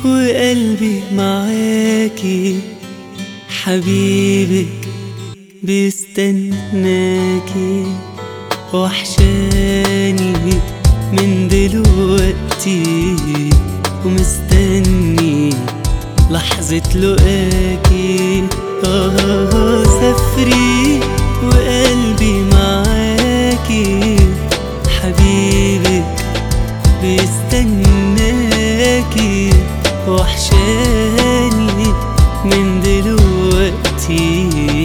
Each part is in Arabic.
وقلبي معاكي، حبيبك بيستناكي، وحشاني من دلوقتي ومستني لحظة لقاكي. سافري وقلبي معاكي، حبيبك بيستناكي، وحشاني من دلوقتي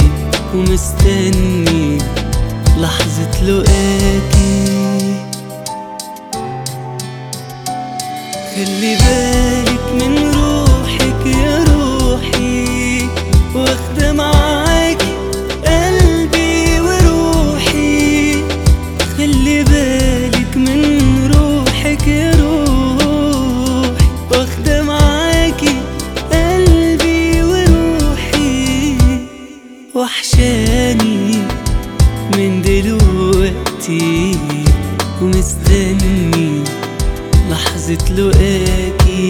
ومستني لحظة لقاكي. خلي بالك من روحك يا روحي، واخدة معاكي قلبي وروحي. خلي بالك من روحك يا روحي، واخدة معاكي قلبي وروحي. وحشاني من دلوقتي ومستني لحظة لقاكي.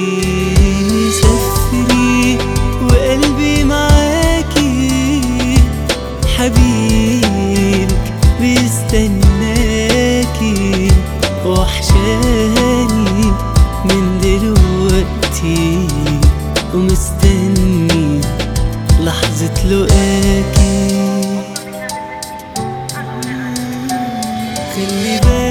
سافري وقلبي معاكي، حبيبك بيستناكي، وحشاني من دلوقتي ومستني لحظة لقاكي. خلي بالك